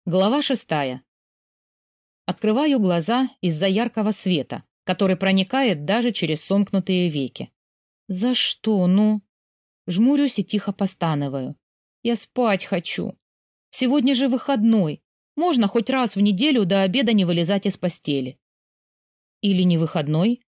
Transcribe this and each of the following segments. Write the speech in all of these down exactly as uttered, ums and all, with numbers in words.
Глава шестая. Открываю глаза из-за яркого света, который проникает даже через сомкнутые веки. За что, ну? Жмурюсь и тихо постанываю. Я спать хочу. Сегодня же выходной. Можно хоть раз в неделю до обеда не вылезать из постели. Или не выходной?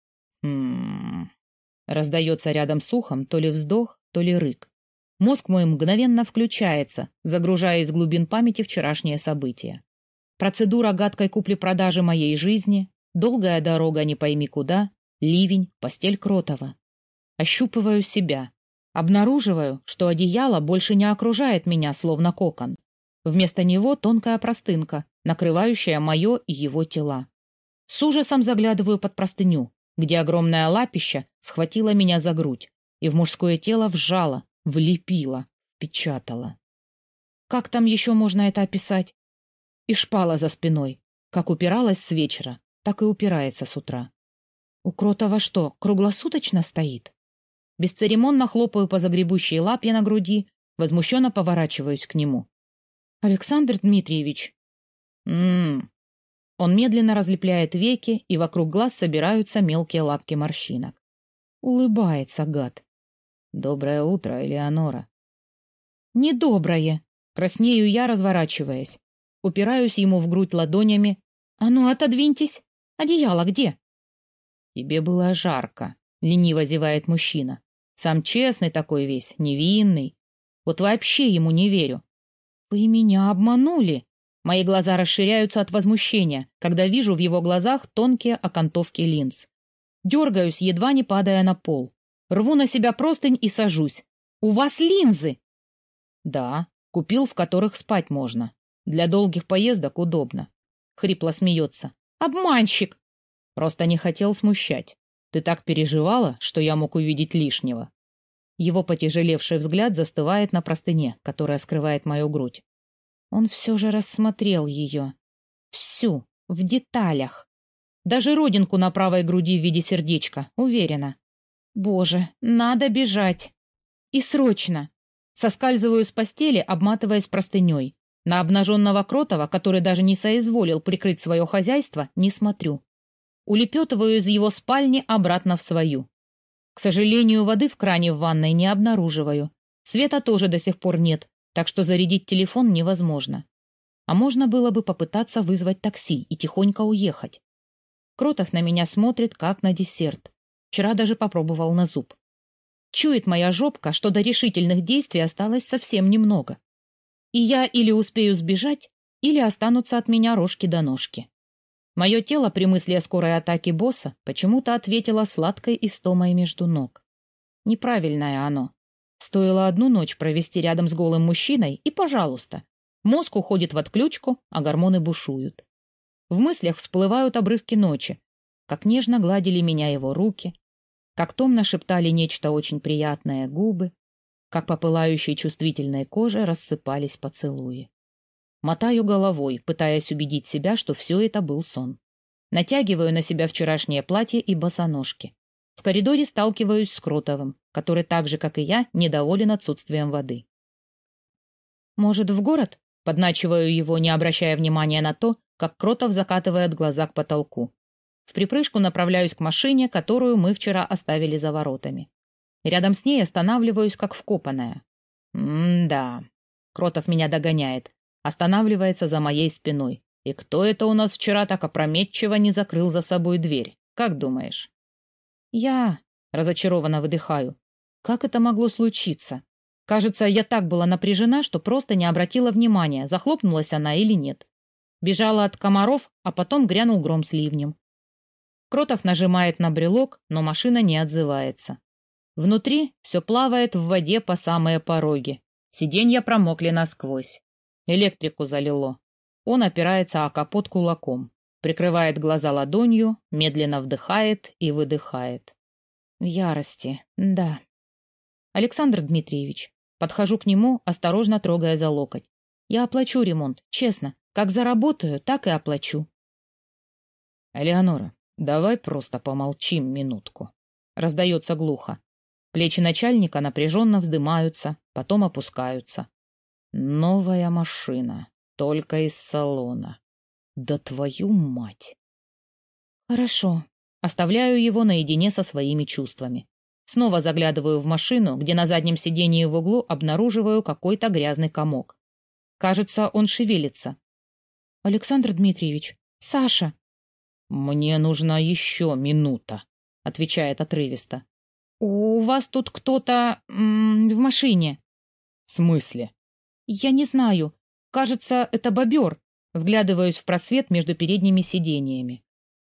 М-м-м. Раздается рядом с ухом то ли вздох, то ли рык. Мозг мой мгновенно включается, загружая из глубин памяти вчерашние события. Процедура гадкой купли-продажи моей жизни, долгая дорога не пойми куда, ливень, постель Кротова. Ощупываю себя. Обнаруживаю, что одеяло больше не окружает меня, словно кокон. Вместо него тонкая простынка, накрывающая мое и его тела. С ужасом заглядываю под простыню, где огромное лапище схватило меня за грудь и в мужское тело вжало, влепила, печатала. Как там еще можно это описать? И шпала за спиной. Как упиралась с вечера, так и упирается с утра. У Кротова что, круглосуточно стоит? Бесцеремонно хлопаю по загребущей лапе на груди, возмущенно поворачиваюсь к нему. Александр Дмитриевич. М-м. Он медленно разлепляет веки, и вокруг глаз собираются мелкие лапки морщинок. Улыбается, гад. Доброе утро, Элеонора. Недоброе. Краснею я, разворачиваясь. Упираюсь ему в грудь ладонями. А ну, отодвиньтесь. Одеяло где? Тебе было жарко, лениво зевает мужчина. Сам честный такой весь, невинный. Вот вообще ему не верю. Вы меня обманули. Мои глаза расширяются от возмущения, когда вижу в его глазах тонкие окантовки линз. Дергаюсь, едва не падая на пол. Рву на себя простынь и сажусь. У вас линзы? Да, купил, в которых спать можно. Для долгих поездок удобно. Хрипло смеется. Обманщик! Просто не хотел смущать. Ты так переживала, что я мог увидеть лишнего. Его потяжелевший взгляд застывает на простыне, которая скрывает мою грудь. Он все же рассмотрел ее. Всю, в деталях. Даже родинку на правой груди в виде сердечка, уверена. Боже, надо бежать. И срочно. Соскальзываю с постели, обматываясь простыней. На обнаженного Кротова, который даже не соизволил прикрыть свое хозяйство, не смотрю. Улепетываю из его спальни обратно в свою. К сожалению, воды в кране в ванной не обнаруживаю. Света тоже до сих пор нет, так что зарядить телефон невозможно. А можно было бы попытаться вызвать такси и тихонько уехать. Кротов на меня смотрит, как на десерт. Вчера даже попробовал на зуб. Чует моя жопка, что до решительных действий осталось совсем немного. И я или успею сбежать, или останутся от меня рожки до ножки. Мое тело при мысли о скорой атаке босса почему-то ответило сладкой истомой между ног. Неправильное оно. Стоило одну ночь провести рядом с голым мужчиной, и, пожалуйста, мозг уходит в отключку, а гормоны бушуют. В мыслях всплывают обрывки ночи, как нежно гладили меня его руки, как томно шептали нечто очень приятное губы, как по пылающей чувствительной коже рассыпались поцелуи. Мотаю головой, пытаясь убедить себя, что все это был сон. Натягиваю на себя вчерашнее платье и босоножки. В коридоре сталкиваюсь с Кротовым, который так же, как и я, недоволен отсутствием воды. «Может, в город?» — подначиваю его, не обращая внимания на то, как Кротов закатывает глаза к потолку. В припрыжку направляюсь к машине, которую мы вчера оставили за воротами. Рядом с ней останавливаюсь, как вкопанная. М-да. Кротов меня догоняет. Останавливается за моей спиной. И кто это у нас вчера так опрометчиво не закрыл за собой дверь? Как думаешь? Я разочарованно выдыхаю. Как это могло случиться? Кажется, я так была напряжена, что просто не обратила внимания, захлопнулась она или нет. Бежала от комаров, а потом грянул гром с ливнем. Кротов нажимает на брелок, но машина не отзывается. Внутри все плавает в воде по самые пороги. Сиденья промокли насквозь. Электрику залило. Он опирается о капот кулаком, прикрывает глаза ладонью, медленно вдыхает и выдыхает. В ярости, да. Александр Дмитриевич, подхожу к нему, осторожно трогая за локоть. Я оплачу ремонт, честно. Как заработаю, так и оплачу. Элеонора, давай просто помолчим минутку. Раздается глухо. Плечи начальника напряженно вздымаются, потом опускаются. Новая машина. Только из салона. Да твою мать! Хорошо. Оставляю его наедине со своими чувствами. Снова заглядываю в машину, где на заднем сидении в углу обнаруживаю какой-то грязный комок. Кажется, он шевелится. Александр Дмитриевич, Саша. Мне нужна еще минута, отвечает отрывисто. У вас тут кто-то м- в машине. В смысле? Я не знаю. Кажется, это бобер. Вглядываюсь в просвет между передними сидениями.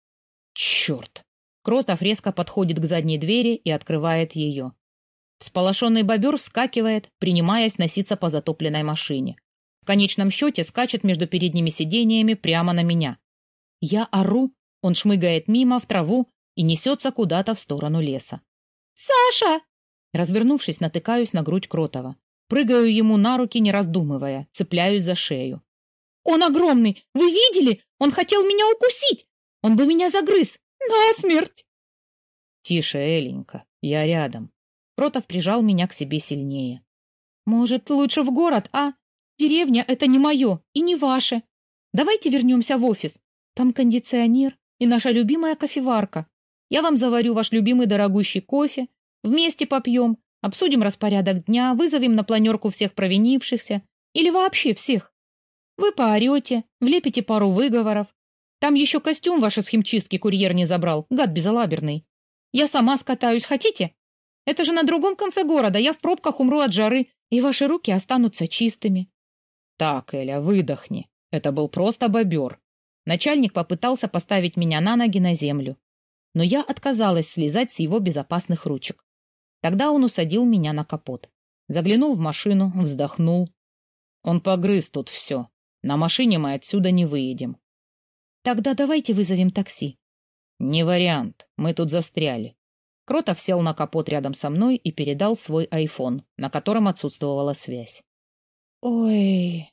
Черт! Кротов резко подходит к задней двери и открывает ее. Всполошенный бобер вскакивает, принимаясь носиться по затопленной машине. В конечном счете скачет между передними сидениями прямо на меня. Я ору, он шмыгает мимо в траву и несется куда-то в сторону леса. «Саша!» Развернувшись, натыкаюсь на грудь Кротова. Прыгаю ему на руки, не раздумывая, цепляюсь за шею. «Он огромный! Вы видели? Он хотел меня укусить! Он бы меня загрыз! Насмерть!» «Тише, Эленька, я рядом». Кротов прижал меня к себе сильнее. «Может, лучше в город, а? Деревня — это не мое и не ваше. Давайте вернемся в офис. Там кондиционер и наша любимая кофеварка. Я вам заварю ваш любимый дорогущий кофе. Вместе попьем, обсудим распорядок дня, вызовем на планерку всех провинившихся. Или вообще всех. Вы поорете, влепите пару выговоров. Там еще костюм ваш из химчистки курьер не забрал, гад безалаберный. Я сама скатаюсь, хотите? Это же на другом конце города, я в пробках умру от жары, и ваши руки останутся чистыми». «Так, Эля, выдохни. Это был просто бобер». Начальник попытался поставить меня на ноги на землю. Но я отказалась слезать с его безопасных ручек. Тогда он усадил меня на капот. Заглянул в машину, вздохнул. «Он погрыз тут все. На машине мы отсюда не выедем». «Тогда давайте вызовем такси». «Не вариант. Мы тут застряли». Кротов сел на капот рядом со мной и передал свой айфон, на котором отсутствовала связь. «Ой...»